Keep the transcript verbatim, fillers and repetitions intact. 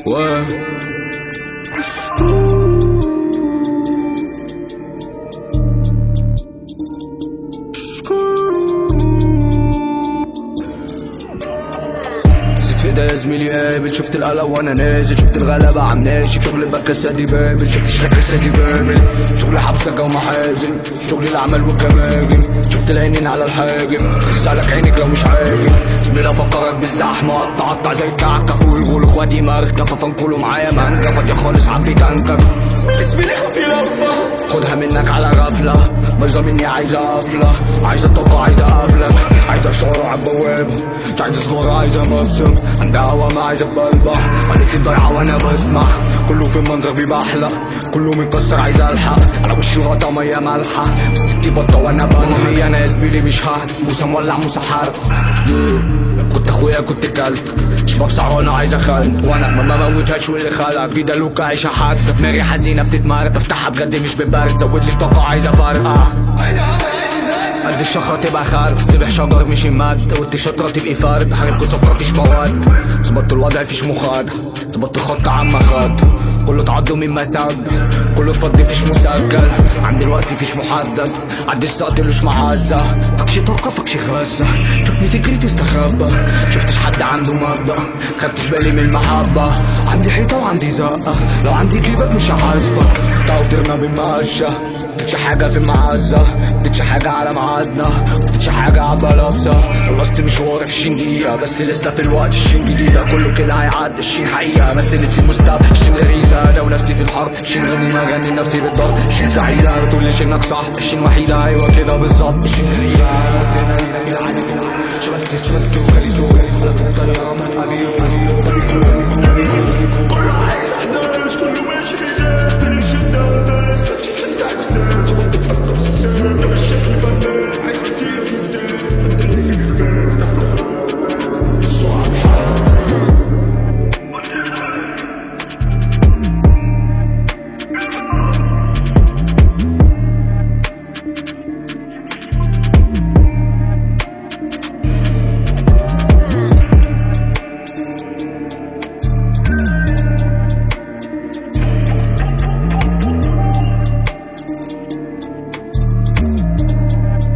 و يا زميلي قابل، شفت القلق وانا نازل، شفت الغلبة عم ناشف، شغل بكسة دي بابل، شفت الشكسة دي بابل، شغل حبسة ومحازن، شغل العمل والجماجم، شفت العينين على الحاجم، تسألك عينك لو مش عاجب، زميلي افكرك بالزحمة، قطع قطع زي الكعكة، والغول اخواتي ماركة، ففنكلوا معايا مانجا، فاضية خالص عبي تنكك، زميلي زميلي خفي لفة، خدها منك على غفلة، بايظة مني عايزة قفلة، عايزة طاقة عايزة اقابلك، عايزة اشارة عالبوابة، مش عايزة صغيرة عايزة مبسم، عندها هوا ما عايزة بلبح، قالت لي ضايعة وانا بسمع، كله في المنظر بيبحلق، كله متكسر عايز الحق، على وشي الغطا مية مالحة، ستي بطة وانا بلبح، انا يا زميلي مش ههد، موسى مولع موسى حرب، كنت اخويا كنت كلت، شباب سعرانة عايزة خلق، وانا ما موتهاش واللي خلق، في دلوكة عايشة حد، دماغي حزينة بتتمرد، بفتحها بجد مش ببرد، زود لي الطاقة عايزة فرقع، قد الشخرة تبقى خارج، استبح شجر مش ماد، قلت الشطرة تبقي فارد، حاربكوا صفرة فيش مواد، ظبطت الوضع فيش مخاد، ظبطت الخط عم خد، كله تعضوا من مساد، كله فضي فيش مسجل، عندي الوقت فيش محدد، عدي السقط مش معزة، فكش طاقة فكش غزة، شوفني تجري تستخبى، شفتش حد عنده مبدأ، خدتش بالي من المحبة، عندي حيطة وعندي زقة، لو عندي جيبك مش هحاسبك، تعطرنا بالمقشة، مدتش حاجة في المعزة، مدتش حاجة على ميعادنا، مدتش حاجة عبالبسة، خلصت مشواري في عشرين دقيقة، بس لسه في الوقت عشرين جديدة، كله كده هيعدي عشرين حقيقة، مثلت في المستقبل عشرين غريزة، لو نفسي في الحرب عشرين غني ما غني نفسي بالضبط، عشرين سعيدة بتقولي انك صح، عشرين وحيدة ايوه كده بالظبط، عشرين غريبة